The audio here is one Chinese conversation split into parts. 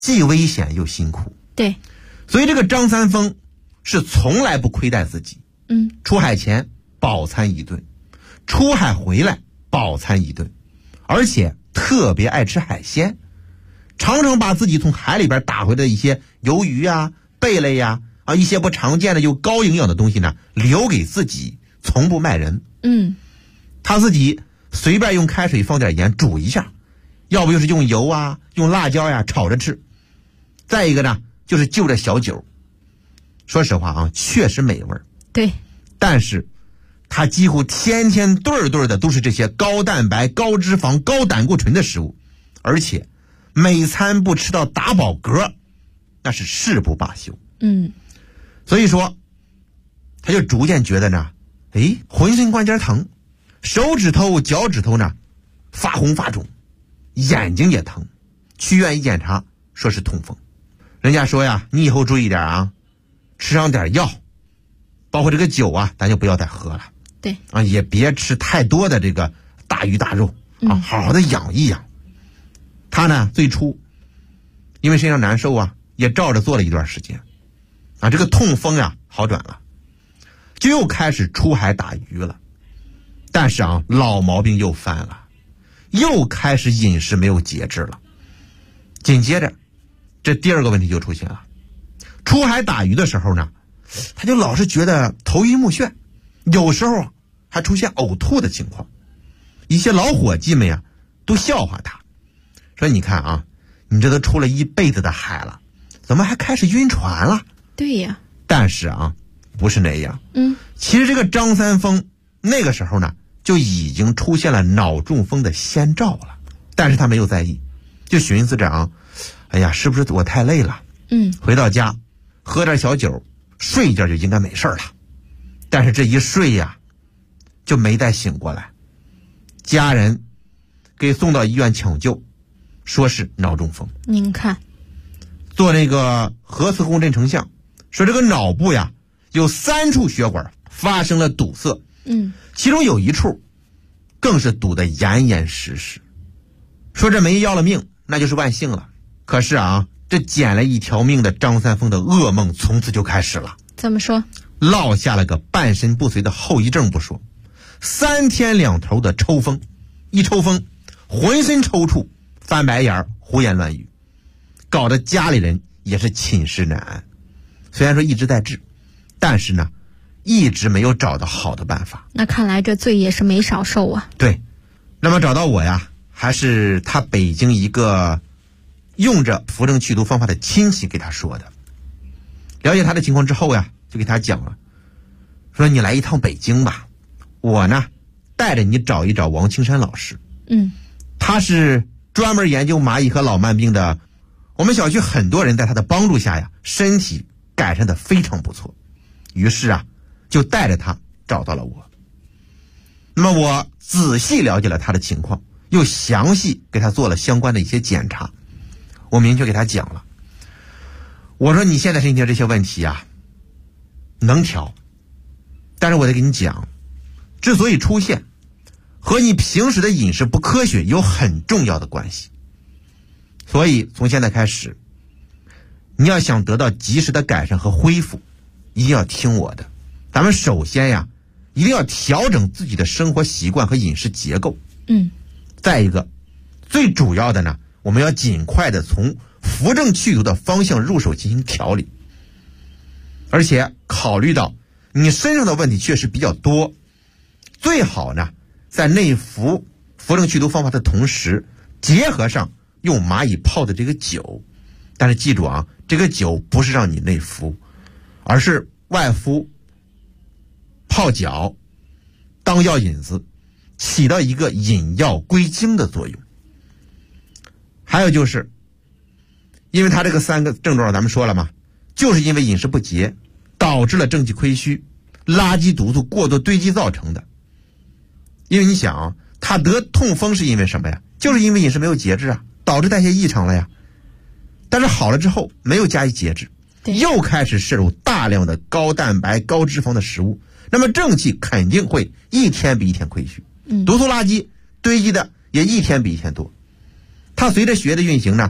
既危险又辛苦。 对， 所以这个张三丰是从来不亏待自己。出海前饱餐一顿，出海回来饱餐一顿，而且特别爱吃海鲜，常常把自己从海里边打回的一些鱿鱼啊、贝类呀、一些不常见的又高营养的东西呢，留给自己，从不卖人。他自己随便用开水放点盐煮一下，要不就是用油啊、用辣椒呀炒着吃。再一个呢，就是就着小酒。说实话啊，确实美味。 对， 但是他几乎天天对的都是这些高蛋白、高脂肪、高胆固醇的食物，而且每餐不吃到打饱嗝，那是誓不罢休。所以说他就逐渐觉得呢，浑身关节疼，手指头、脚趾头呢发红发肿，眼睛也疼，去医院一检查，说是痛风。人家说呀，你以后注意点啊，吃上点药，包括这个酒啊，咱就不要再喝了。 对啊，也别吃太多的这个大鱼大肉啊，好好的养一养。他呢，最初因为身上难受啊，也照着做了一段时间啊，这个痛风呀好转了，就又开始出海打鱼了。但是啊，老毛病又犯了，又开始饮食没有节制了。紧接着，这第二个问题就出现了。出海打鱼的时候呢，他就老是觉得头晕目眩，有时候还出现呕吐的情况。一些老伙计们呀，都笑话他，说你看啊，你这都出了一辈子的海了，怎么还开始晕船了？ 对呀。 但是啊，不是那样。其实这个张三丰那个时候呢，就已经出现了脑中风的先兆了，但是他没有在意，就寻思着啊，哎呀，是不是我太累了？回到家喝点小酒，睡一觉就应该没事了。但是这一睡呀，就没再醒过来。家人给送到医院抢救，说是脑中风。 您看， 做那个核磁共振成像，说这个脑部呀有3处血管发生了堵塞，其中有一处更是堵得严严实实。说这没要了命，那就是万幸了。可是啊，这捡了一条命的张三丰的噩梦从此就开始了。 怎么说？ 落下了个半身不遂的后遗症不说，3天2头的抽风，一抽风浑身抽搐，翻白眼，胡言乱语，搞得家里人也是寝食难安。虽然说一直在治，但是呢一直没有找到好的办法。 那看来这罪也是没少受啊。 对，那么找到我呀，还是他北京一个用着扶正祛毒方法的亲戚给他说的。了解他的情况之后呀，就给他讲了，说你来一趟北京吧，我呢带着你找一找王青山老师。他是专门研究蚂蚁和老慢病的，我们小区很多人在他的帮助下呀，身体改善的非常不错。于是啊，就带着他找到了我。那么我仔细了解了他的情况，又详细给他做了相关的一些检查。我明确给他讲了，我说你现在身体这些问题啊能调，但是我得给你讲，之所以出现和你平时的饮食不科学有很重要的关系。所以从现在开始，你要想得到及时的改善和恢复，一定要听我的。咱们首先呀，一定要调整自己的生活习惯和饮食结构。再一个，最主要的呢，我们要尽快的从扶正祛毒的方向入手进行调理。而且考虑到你身上的问题确实比较多，最好呢在内服扶正祛毒方法的同时，结合上用蚂蚁泡的这个酒。但是记住啊，这个酒不是让你内服，而是外敷泡脚当药引子，起到一个引药归经的作用。还有就是因为他这个3个症状咱们说了嘛，就是因为饮食不节导致了正气亏虚，垃圾毒素过多堆积造成的。因为你想啊，他得痛风是因为什么呀？就是因为饮食没有节制啊，导致代谢异常了呀。但是好了之后没有加以节制，又开始摄入大量的高蛋白高脂肪的食物，那么正气肯定会一天比一天亏虚，毒素垃圾堆积的也一天比一天多。它随着血液的运行呢，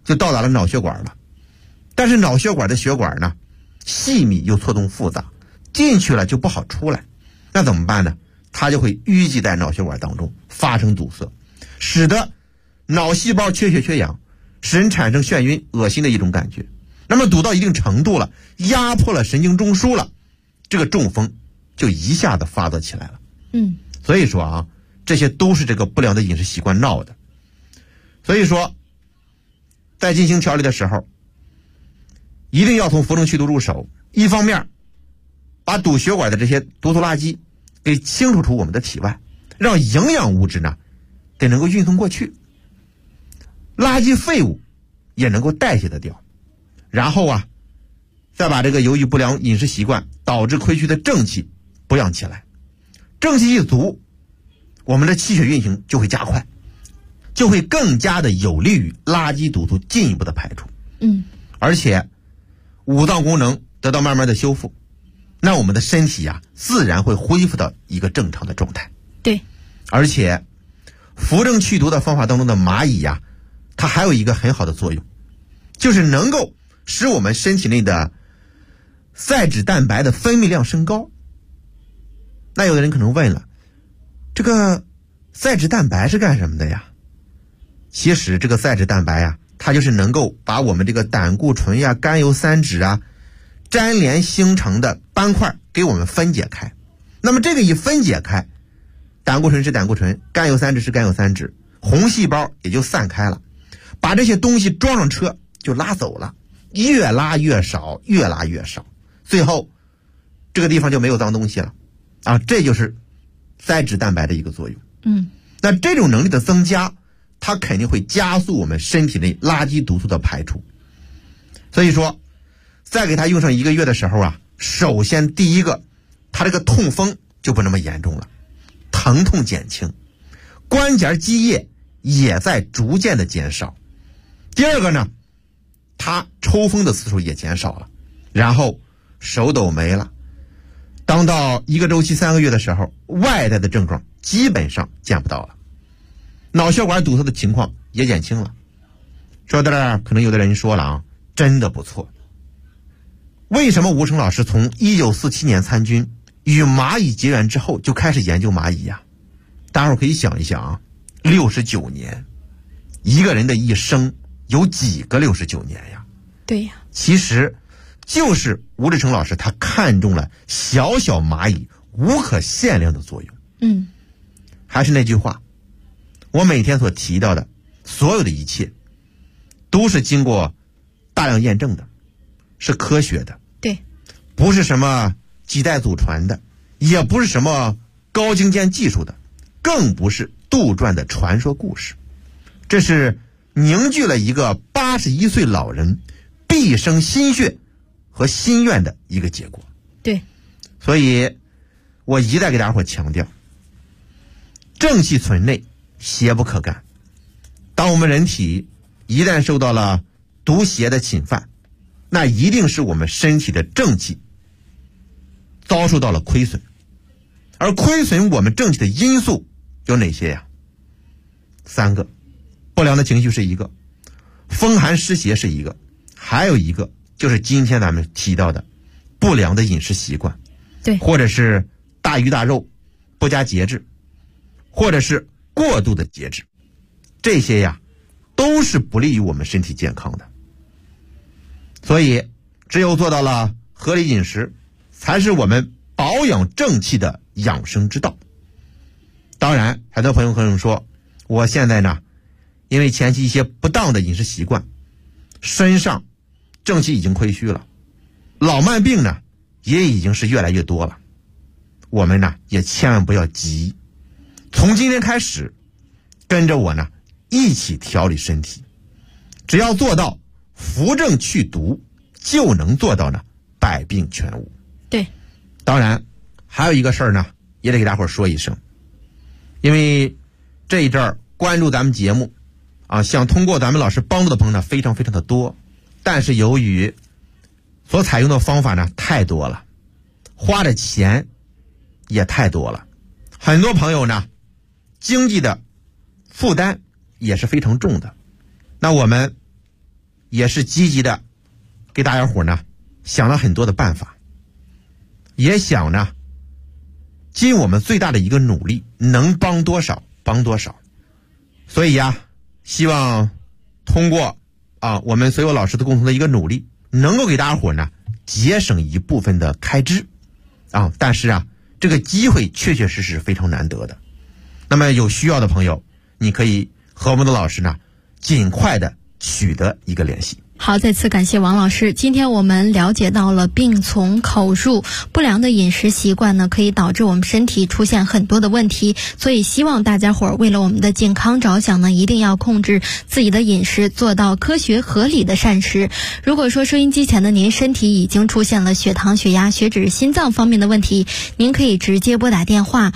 就到达了脑血管了。但是脑血管的血管呢，细密又错综复杂，进去了就不好出来，那怎么办呢？它就会淤积在脑血管当中，发生堵塞，使得脑细胞缺血缺氧，使人产生眩晕恶心的一种感觉。那么堵到一定程度了，压迫了神经中枢了，这个中风就一下子发作起来了。所以说啊，这些都是这个不良的饮食习惯闹的。所以说在进行调理的时候，一定要从扶正祛毒入手，一方面把堵血管的这些毒素垃圾给清除出我们的体外，让营养物质呢给能够运送过去，垃圾废物也能够代谢得掉，然后啊再把这个由于不良饮食习惯导致亏虚的正气补养起来。正气一足，我们的气血运行就会加快，就会更加的有利于垃圾毒素进一步的排出。而且五脏功能得到慢慢的修复，那我们的身体啊自然会恢复到一个正常的状态。 对， 而且扶正祛毒的方法当中的蚂蚁呀，它还有一个很好的作用，就是能够使我们身体内的赛脂蛋白的分泌量升高。那有的人可能问了，这个赛脂蛋白是干什么的呀？其实这个赛脂蛋白呀，它就是能够把我们这个胆固醇呀、甘油三酯啊粘连形成的斑块给我们分解开。那么这个一分解开，胆固醇是胆固醇，甘油三酯是甘油三酯，红细胞也就散开了，把这些东西装上车就拉走了，越拉越少，越拉越少，最后这个地方就没有脏东西了啊！这就是赛脂蛋白的一个作用。那这种能力的增加，它肯定会加速我们身体内垃圾毒素的排出。所以说在给它用上1个月的时候啊，首先第一个，它这个痛风就不那么严重了，疼痛减轻，关节积液也在逐渐的减少。第二个呢，它抽风的次数也减少了，然后手抖没了。当到1个周期3个月的时候，外在的症状基本上见不到了，脑血管堵塞的情况也减轻了。说到这儿，可能有的人说了啊，真的不错。为什么吴成老师从1947年参军，与蚂蚁结缘之后就开始研究蚂蚁呀？大伙可以想一想啊，69年，一个人的一生有几个69年呀？ 对呀， 其实就是吴志成老师他看中了小小蚂蚁无可限量的作用。还是那句话，我每天所提到的所有的一切都是经过大量验证的，是科学的。 对， 不是什么几代祖传的，也不是什么高精尖技术的，更不是杜撰的传说故事。这是凝聚了一个81岁老人毕生心血和心愿的一个结果。 对， 所以我一再给大伙强调，正气存内，邪不可干。当我们人体一旦受到了毒邪的侵犯，那一定是我们身体的正气遭受到了亏损。而亏损我们正气的因素有哪些呀？3个。不良的情绪是1个，风寒湿邪是1个，还有1个就是今天咱们提到的不良的饮食习惯。 对， 或者是大鱼大肉，不加节制，或者是过度的节制，这些呀都是不利于我们身体健康的。所以只有做到了合理饮食，才是我们保养正气的养生之道。当然很多朋友可能说，我现在呢因为前期一些不当的饮食习惯，身上正气已经亏虚了，老慢病呢也已经是越来越多了。我们呢也千万不要急，从今天开始跟着我呢一起调理身体，只要做到扶正祛毒，就能做到呢百病全无。 对， 当然还有一个事儿呢也得给大伙说一声，因为这一阵儿关注咱们节目啊，想通过咱们老师帮助的朋友呢非常非常的多，但是由于所采用的方法呢太多了，花的钱也太多了，很多朋友呢经济的负担也是非常重的。那我们也是积极的给大家伙呢想了很多的办法，也想呢尽我们最大的一个努力，能帮多少帮多少。所以呀，希望通过我们所有老师的共同的一个努力，能够给大家伙呢节省一部分的开支但是这个机会确确实实非常难得的。那么有需要的朋友，你可以和我们的老师呢尽快的取得一个联系。 好，再次感谢王老师。今天我们了解到了病从口入，不良的饮食习惯呢，可以导致我们身体出现很多的问题，所以希望大家伙儿为了我们的健康着想呢，一定要控制自己的饮食，做到科学合理的膳食。如果说收音机前的您身体已经出现了血糖、血压、血脂、心脏方面的问题，您可以直接拨打电话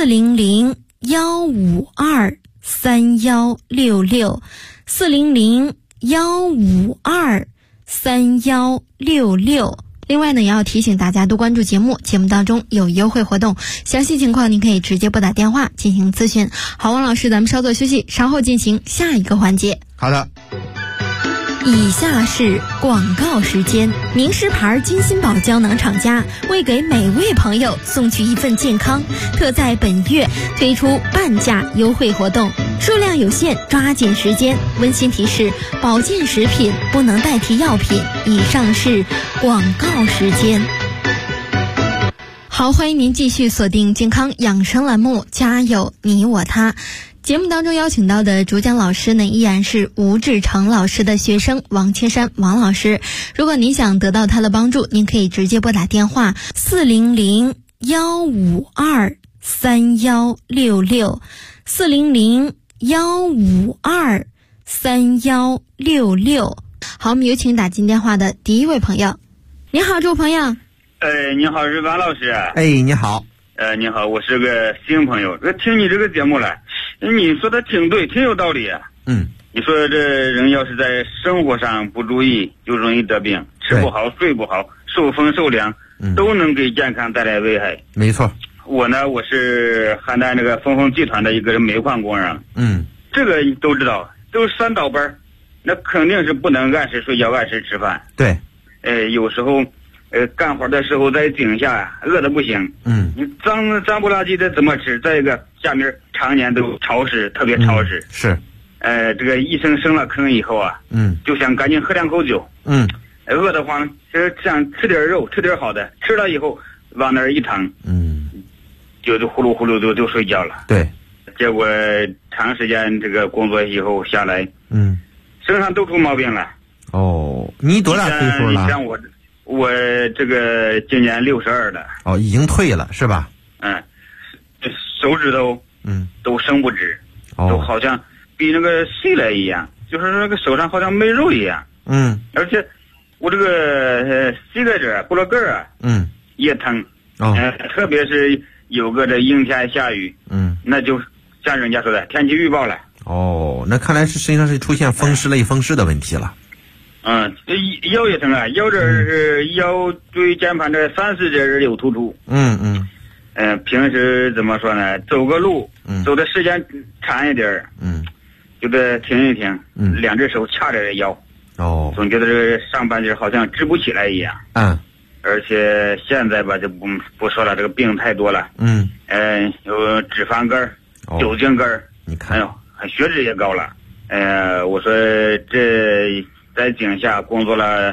400-152-3166，400-152-3166。另外呢，也要提醒大家多关注节目，节目当中有优惠活动，详细情况您可以直接拨打电话进行咨询。好，王老师，咱们稍作休息，稍后进行下一个环节。 好的。 以下是广告时间。名师牌金锌宝胶囊厂家为给每位朋友送去一份健康，特在本月推出半价优惠活动，数量有限，抓紧时间。温馨提示：保健食品不能代替药品。以上是广告时间。好，欢迎您继续锁定健康养生栏目，家有你我他。节目当中邀请到的主讲老师呢，依然是吴志成老师的学生王千山王老师。如果您想得到他的帮助，您可以直接拨打电话400-152-3166，400-152-3166。好，我们有请打进电话的第一位朋友。你好，这位朋友。 你好，是王老师。 你好。 你好，我是个新朋友，听你这个节目了，你说的挺对，挺有道理啊。你说这人要是在生活上不注意，就容易得病，吃不好，睡不好，受风受凉，都能给健康带来危害。 没错。 我是邯郸这个峰峰集团的一个煤矿工人。这个都知道，都是3倒班，那肯定是不能按时睡觉，按时吃饭。 对。 有时候干活的时候在井下饿得不行，你脏不拉几的怎么吃？再一个下面常年都潮湿，特别潮湿。 是。 这个医生生了坑以后就想赶紧喝2口酒。饿得慌，就是想吃点肉，吃点好的，吃了以后往那儿一躺，就呼噜呼噜就睡觉了。 对。 结果长时间这个工作以后下来，身上都出毛病了。 你多大岁数了？ 像我这个今年62了。 已经退了是吧？ 手指头都伸不直，都好像比那个细了一样，就是那个手上好像没肉一样。而且我这个膝盖这骨头根儿也疼。特别是有个这阴天下雨，那就像人家说的天气预报了。 那看来是实际上是出现风湿类风湿的问题了。 腰也疼啊，腰这是腰椎间盘这3-4节有突出。平时怎么说呢？走个路，走的时间长一点，就得停一停，2只手掐着腰。总觉得这个上半截好像直不起来一样。而且现在吧就不说了，这个病太多了。有脂肪肝、酒精肝， 你看， 血脂也高了。我说这在井下工作了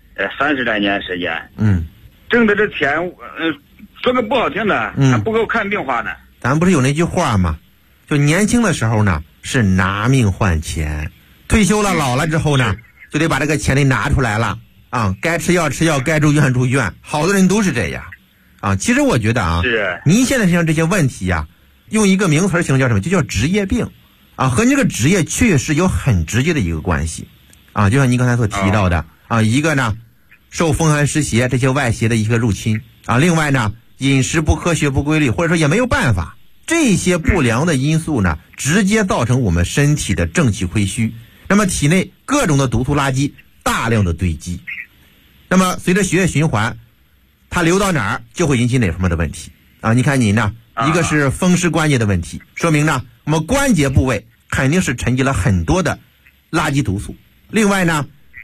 30来年时间，挣的这钱，说个不好听的，还不够看病花呢。 咱不是有那句话吗？就年轻的时候呢是拿命换钱，退休了老了之后呢就得把这个钱得拿出来了该吃药吃药，该住院住院，好多人都是这样其实我觉得您现在身上这些问题用一个名词形容叫什么？就叫职业病和你这个职业确实有很直接的一个关系就像您刚才所提到的一个呢受风寒湿邪这些外邪的一个入侵另外呢饮食不科学不规律，或者说也没有办法，这些不良的因素呢直接造成我们身体的正气亏虚，那么体内各种的毒素垃圾大量的堆积，那么随着血液循环它流到哪儿就会引起哪方面的问题你看你呢一个是风湿关节的问题，说明呢我们关节部位肯定是沉积了很多的垃圾毒素，另外呢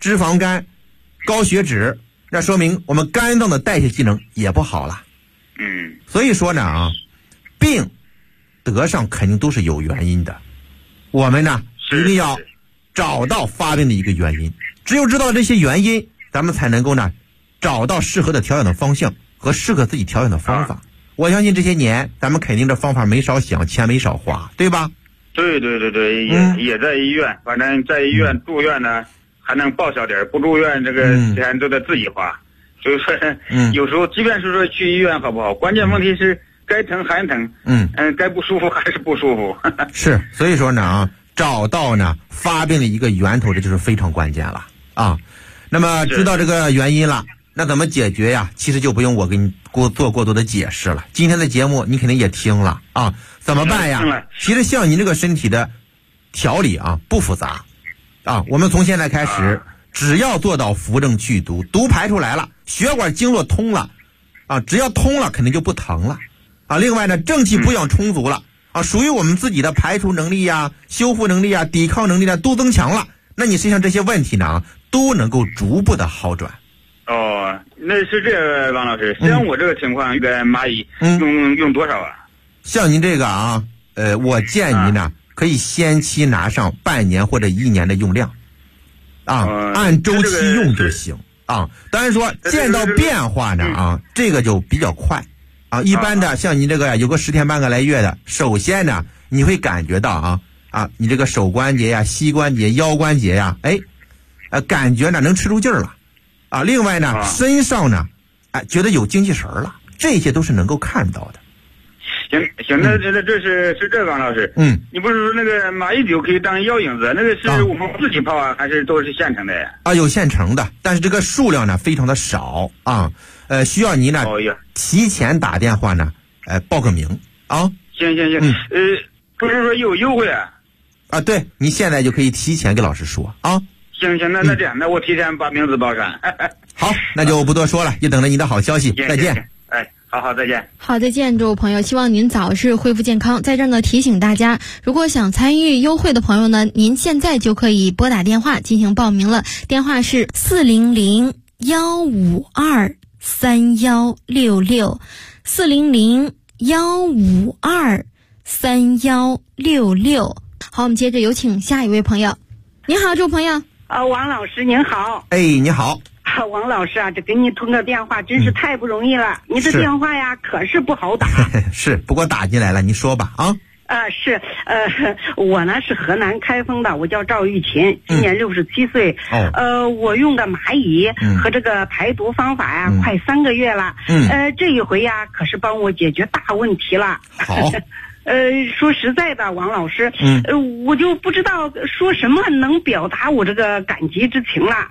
脂肪肝、高血脂，那说明我们肝脏的代谢机能也不好了。所以说呢病得上肯定都是有原因的，我们呢一定要找到发病的一个原因，只有知道这些原因，咱们才能够呢找到适合的调养的方向和适合自己调养的方法。我相信这些年咱们肯定这方法没少想，钱没少花，对吧？ 对，也在医院，反正在医院住院呢还能报销点，不住院这个钱都得自己花。所以说有时候即便是说去医院好不好，关键问题是该疼还疼，该不舒服还是不舒服。 是，所以说呢找到呢发病的一个源头，这就是非常关键了啊。那么知道这个原因了，那怎么解决呀？其实就不用我给你做过多的解释了。今天的节目你肯定也听了啊，怎么办呀？其实像您这个身体的调理啊不复杂啊，我们从现在开始只要做到扶正祛毒，毒排出来了，血管经络通了啊，只要通了肯定就不疼了啊。另外呢，正气补养充足了啊，属于我们自己的排除能力呀、修复能力啊、抵抗能力呢都增强了，那你身上这些问题呢都能够逐步的好转。 那是这个王老师，像我这个情况，这个蚂蚁用多少啊？ 像您这个我建议呢可以先期拿上半年或者1年的用量按周期用就行当然说见到变化呢这个就比较快一般的像你这个有个10天半个来月的，首先呢你会感觉到你这个手关节呀、膝关节、腰关节呀感觉呢能吃出劲儿了另外呢身上呢觉得有精气神了，这些都是能够看到的。 行，那这是这王老师，你不是说那个蚂蚁酒可以当药引子，那个是我们自己泡还是都是现成的呀？ 有现成的，但是这个数量呢非常的少需要您呢提前打电话呢报个名行，不是说有优惠对，你现在就可以提前给老师说行，那这样，那我提前把名字报上。 好，那就不多说了，也等着您的好消息。再见。 好，再见。 好，再见，诸位朋友，希望您早日恢复健康。在这儿呢，提醒大家，如果想参与优惠的朋友呢，您现在就可以拨打电话进行报名了。电话是400-152-3166，400-152-3166。好，我们接着有请下一位朋友。你好，这位朋友。 王老师您好。 你好。 王老师这给你通个电话真是太不容易了，你的电话呀可是不好打。 是，不过打进来了，你说吧我呢是河南开封的，我叫赵玉琴，今年67岁。我用的蚂蚁和这个排毒方法呀快3个月了。这一回呀可是帮我解决大问题了。 好。 说实在的，王老师，我就不知道说什么能表达我这个感激之情了。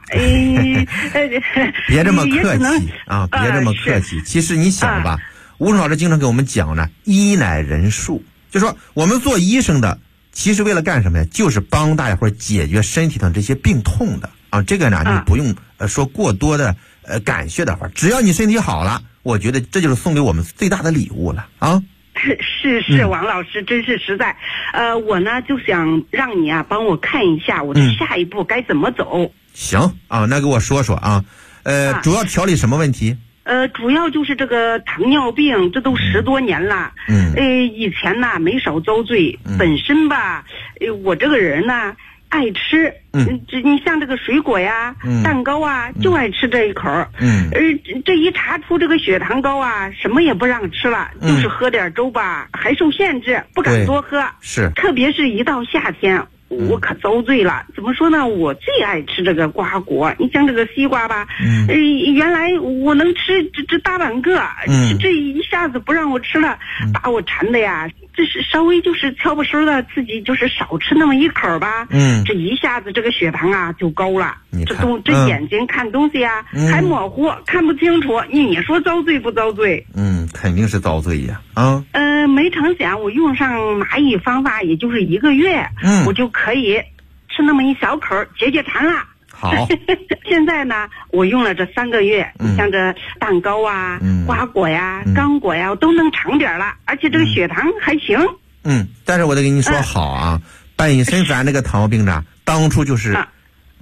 别这么客气别这么客气。其实你想吧，吴老师经常给我们讲呢，医乃人术，就说我们做医生的，其实为了干什么呀？就是帮大家伙解决身体上这些病痛的这个呢，你不用说过多的感谢的话，只要你身体好了，我觉得这就是送给我们最大的礼物了是，王老师真是实在。我呢就想让你帮我看一下我的下一步该怎么走。 行那给我说说主要调理什么问题？ 主要就是这个糖尿病，这都10多年了。以前呢没少遭罪，本身吧，我这个人呢爱吃，你像这个水果呀、蛋糕就爱吃这一口。这一查出这个血糖高什么也不让吃了，就是喝点粥吧，还受限制，不敢多喝。 是， 特别是一到夏天，我可遭罪了。怎么说呢？我最爱吃这个瓜果，你像这个西瓜吧，原来我能吃这大半个，这一下子不让我吃了，把我馋的呀。这是稍微就是悄不声的，自己就是少吃那么一口吧。这一下子这个血糖就高了。这眼睛看东西还模糊，看不清楚。你说遭罪不遭罪？ 肯定是遭罪呀。 没成想我用上蚂蚁方法，也就是1个月，我就可以吃那么一小口解馋了。 好。 现在呢，我用了这3个月，像这蛋糕瓜果呀、刚果呀，我都能尝点了，而且这个血糖还行。 但是我得跟你说好半身咱这个糖尿病呢，当初就是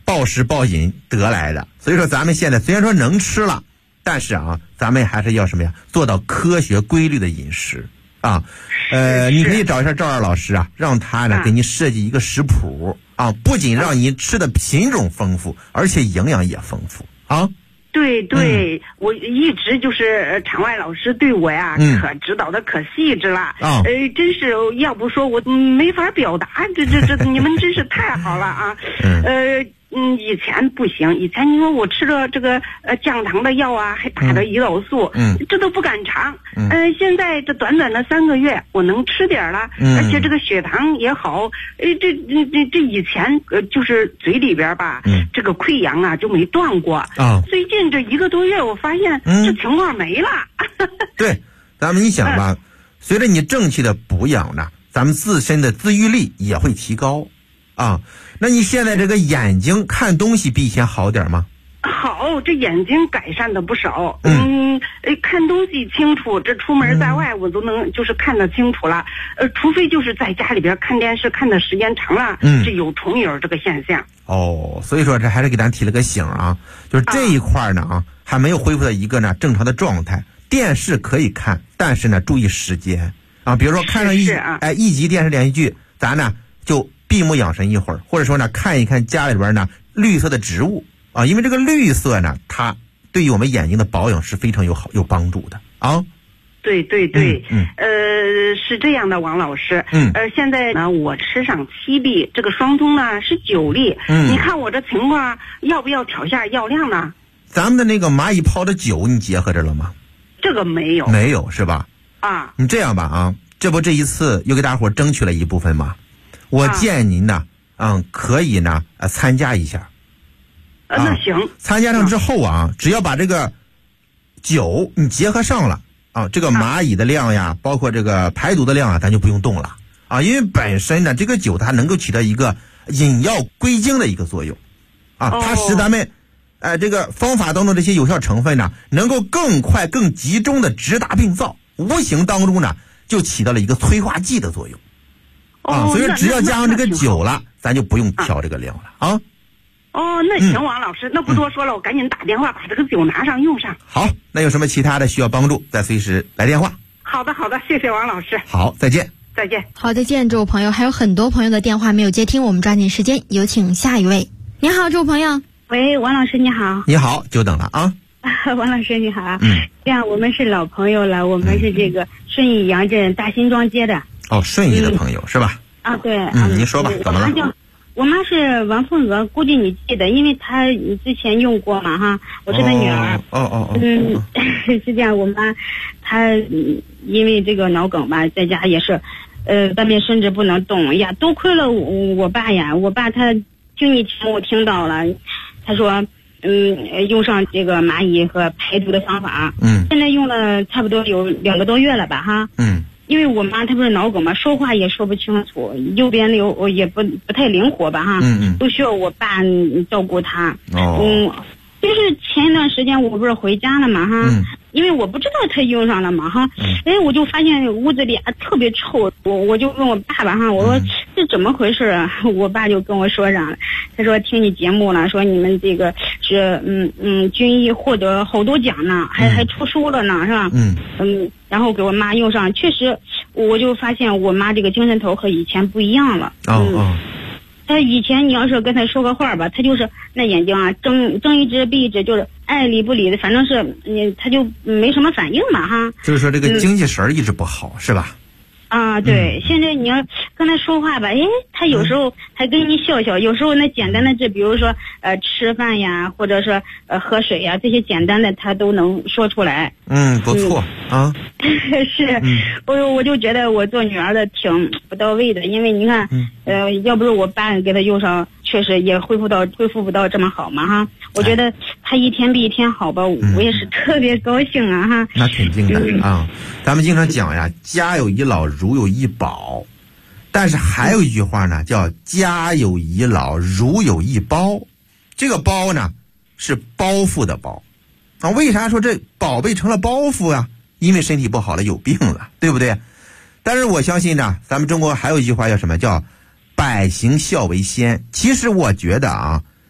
暴食暴饮得来的。所以说咱们现在虽然说能吃了，但是啊，咱们还是要什么呀？做到科学规律的饮食啊。你可以找一下赵二老师啊，让他呢给你设计一个食谱啊，不仅让你吃的品种丰富，而且营养也丰富啊。 对对，我一直就是场外老师对我呀，可指导的可细致了。真是要不说我没法表达，这你们真是太好了啊。以前不行，以前你说我吃了这个降糖的药啊，还打着胰岛素，这都不敢尝。现在这短短的3个月，我能吃点了，而且这个血糖也好。这以前就是嘴里边吧，这个溃疡啊就没断过。最近这1个多月，我发现这情况没了。 对，咱们你想吧，随着你正确的补养呢，咱们自身的自愈力也会提高啊。那你现在这个眼睛看东西比以前好点吗？ 好，这眼睛改善的不少。看东西清楚，这出门在外我都能就是看得清楚了。除非就是在家里边看电视看的时间长了，这有重影这个现象。 所以说这还是给咱提了个醒啊，就是这一块呢还没有恢复到一个呢正常的状态。电视可以看，但是呢注意时间啊，比如说看上一集电视连续剧，咱呢就闭目养神一会儿，或者说呢看一看家里边呢绿色的植物啊，因为这个绿色呢它对于我们眼睛的保养是非常有帮助的啊。 对，是这样的，王老师。现在呢我吃上7粒，这个双通呢是9粒。你看我这情况要不要调下药量呢？ 咱们的那个蚂蚁泡的酒你结合着了吗？ 这个没有。 没有是吧？你这样吧啊，这一次又给大伙争取了一部分嘛。我建议您呢，可以呢，参加一下。 那行。 参加上之后啊，只要把这个酒你结合上了啊，这个蚂蚁的量呀，包括这个排毒的量啊，咱就不用动了啊，因为本身呢，这个酒它能够起到一个引药归经的一个作用啊，它使咱们这个方法当中这些有效成分呢，能够更快、更集中的直达病灶，无形当中呢，就起到了一个催化剂的作用。所以只要加上这个酒了，咱就不用调这个量了啊。 那行，王老师，那不多说了，我赶紧打电话把这个酒拿上用上。 好，那有什么其他的需要帮助，再随时来电话。 好的，谢谢王老师。 好，再见。 再见。 好，再见，这位朋友。还有很多朋友的电话没有接听，我们抓紧时间，有请下一位。你好，这位朋友。 喂，王老师你好。 你好，久等了啊。 王老师你好。这样我们是老朋友了，我们是这个顺义杨镇大新庄街的。 顺义的朋友是吧？ 对。 您说吧，怎么了？ 我妈是王凤娥，估计你记得，因为她之前用过嘛哈，我是她女儿。是这样，我妈她因为这个脑梗吧，在家也是，半边身子不能动呀，多亏了我爸呀，我爸他听你节目听到了，他说用上这个蚂蚁和排毒的方法，现在用了差不多有2个多月了吧哈。因为我妈她不是脑梗嘛，说话也说不清楚，右边也不太灵活吧哈，都需要我爸照顾她。就是前一段时间我不是回家了嘛哈，因为我不知道她用上了嘛哈，我就发现屋子里特别臭，我就问我爸爸哈，我说这怎么回事啊？我爸就跟我说上了，他说听你节目了，说你们这个是军医获得好多奖呢，还出书了呢是吧？然后给我妈用上，确实我就发现我妈这个精神头和以前不一样了。他以前你要是跟他说个话吧，他就是那眼睛啊睁一只闭一只，就是爱理不理的，反正是他就没什么反应嘛哈。 就是说这个精气神一直不好，是吧？ 对，现在你要跟他说话吧，他有时候还跟你笑笑，有时候那简单的这比如说吃饭呀，或者说喝水呀，这些简单的他都能说出来。 不错啊。 是，我就觉得我做女儿的挺不到位的，因为你看，要不是我爸给他用上，确实也恢复不到这么好嘛哈。我觉得他一天比一天好吧，我也是特别高兴啊哈。 那肯定的啊，咱们经常讲呀，家有一老如有一宝，但是还有一句话呢，叫家有一老如有一包。这个包呢是包袱的包啊，为啥说这宝贝成了包袱啊？因为身体不好了，有病了，对不对？但是我相信呢，咱们中国还有一句话叫什么？叫百行孝为先。其实我觉得啊，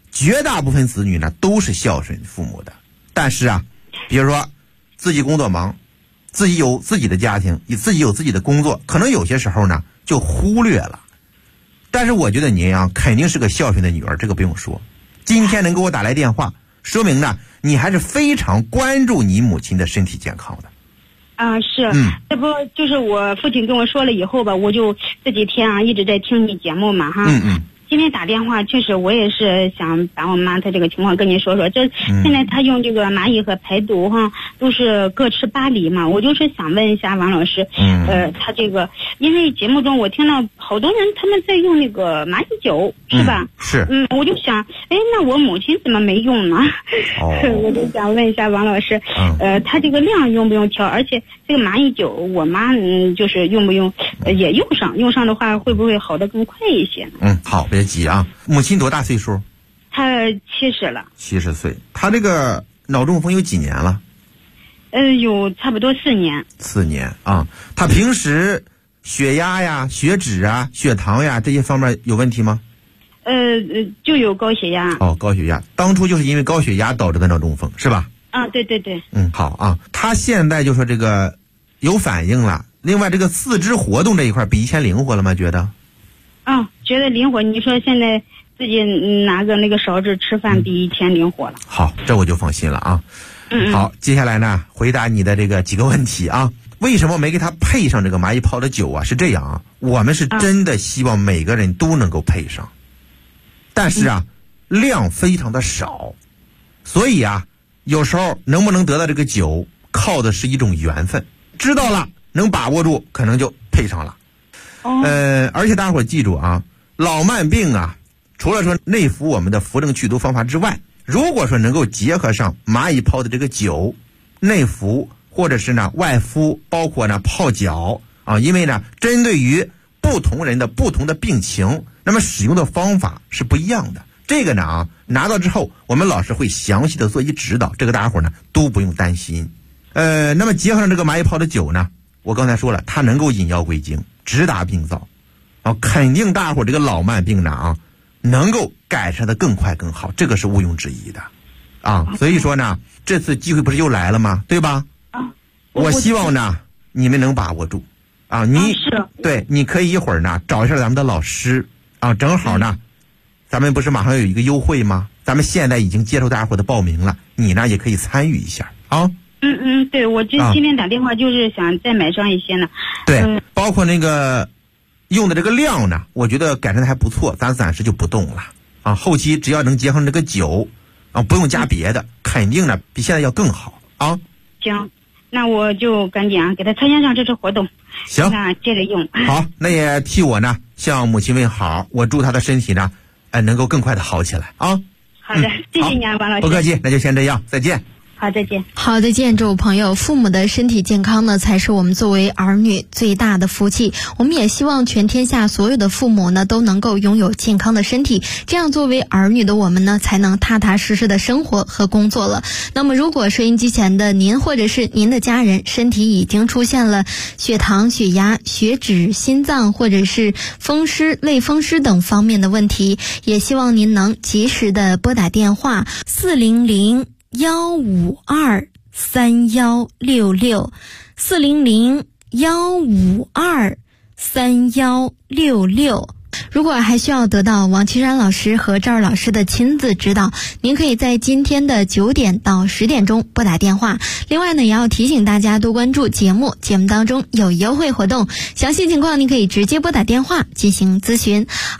绝大部分子女呢都是孝顺父母的，但是啊，比如说自己工作忙，自己有自己的家庭，自己有自己的工作，可能有些时候呢就忽略了。但是我觉得您啊肯定是个孝顺的女儿，这个不用说。今天能给我打来电话，说明呢你还是非常关注你母亲的身体健康的。 是，这不就是我父亲跟我说了以后吧，我就这几天啊一直在听你节目嘛哈。今天打电话，确实我也是想把我妈她这个情况跟您说说。这现在她用这个蚂蚁和排毒哈，都是各吃8粒嘛。我就是想问一下王老师，她这个，因为节目中我听到好多人他们在用那个蚂蚁酒，是吧？ 是。 我就想，那我母亲怎么没用呢？我就想问一下王老师，她这个量用不用调？而且这个蚂蚁酒，我妈就是用不用也用上？用上的话会不会好得更快一些呢？ 好。别急啊，母亲多大岁数？ 她70了。 70岁，她这个脑中风有几年了？ 有差不多4年。4 年啊，她平时血压呀、血脂啊、血糖呀这些方面有问题吗？ 就有高血压。 高血压，当初就是因为高血压导致的脑中风，是吧？ 对对对。 好啊，她现在就说这个有反应了。另外，这个四肢活动这一块比以前灵活了吗？觉得？ 觉得灵活。你说现在自己拿个那个勺子吃饭比以前灵活了。 好，这我就放心了啊。好，接下来呢，回答你的这个几个问题啊。为什么没给他配上这个蚂蚁泡的酒啊？是这样啊，我们是真的希望每个人都能够配上，但是啊，量非常的少，所以啊，有时候能不能得到这个酒，靠的是一种缘分。知道了，能把握住，可能就配上了。而且大伙记住啊，老慢病啊，除了说内服我们的扶正祛毒方法之外，如果说能够结合上蚂蚁泡的这个酒，内服或者是呢外敷，包括呢泡脚啊，因为呢针对于不同人的不同的病情，那么使用的方法是不一样的。这个呢拿到之后，我们老师会详细的做一指导，这个大伙呢都不用担心。那么结合上这个蚂蚁泡的酒呢，我刚才说了，它能够引药归经，直达病灶，肯定大伙这个老慢病呢能够改善的更快更好，这个是毋庸置疑的所以说呢，这次机会不是又来了吗？对吧？我希望呢你们能把握住对，你可以一会儿呢找一下咱们的老师正好呢咱们不是马上有一个优惠吗？咱们现在已经接受大伙的报名了，你呢也可以参与一下对，我今天打电话就是想再买上一些呢。 对，包括那个用的这个量呢，我觉得改善的还不错，咱暂时就不动了后期只要能结合这个酒不用加别的，肯定呢比现在要更好行，那我就赶紧给他参加上这次活动。 行， 那接着用。 好，那也替我呢向母亲问好，我祝她的身体呢能够更快的好起来好的，谢谢你王老师。 不客气，那就先这样，再见。 好，再见。 好，再见，这位朋友。父母的身体健康呢，才是我们作为儿女最大的福气。我们也希望全天下所有的父母呢，都能够拥有健康的身体，这样作为儿女的我们呢，才能踏踏实实的生活和工作了。那么，如果收音机前的您或者是您的家人身体已经出现了血糖、血压、血脂、心脏或者是风湿、类风湿等方面的问题，也希望您能及时的拨打电话400-152-3166，400-152-3166。如果还需要得到王岐山老师和赵老师的亲自指导，您可以在今天的9点到10点钟拨打电话。另外呢，也要提醒大家多关注节目当中有优惠活动，详细情况您可以直接拨打电话进行咨询。